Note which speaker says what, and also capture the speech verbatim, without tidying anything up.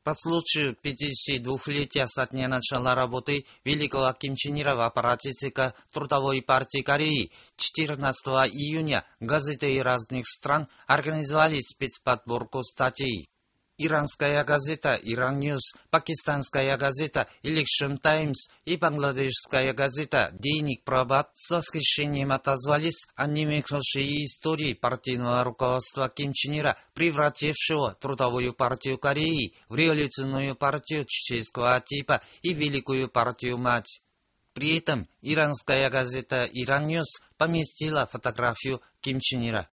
Speaker 1: По случаю пятидесятидвухлетия со дня начала работы великого Ким Чен Ира в аппарате ЦК Трудовой партии Кореи четырнадцатого июня газеты разных стран организовали спецподборку статей. Иранская газета «Иран Ньюс», пакистанская газета «Election Times» и бангладешская газета «Дейник Прабхат» с восхищением отозвались о неминувшей истории партийного руководства Ким Чен Ира, превратившего Трудовую партию Кореи в революционную партию чеченского типа и великую партию-мать. При этом иранская газета «Иран Ньюс» поместила фотографию Ким Чен Ира.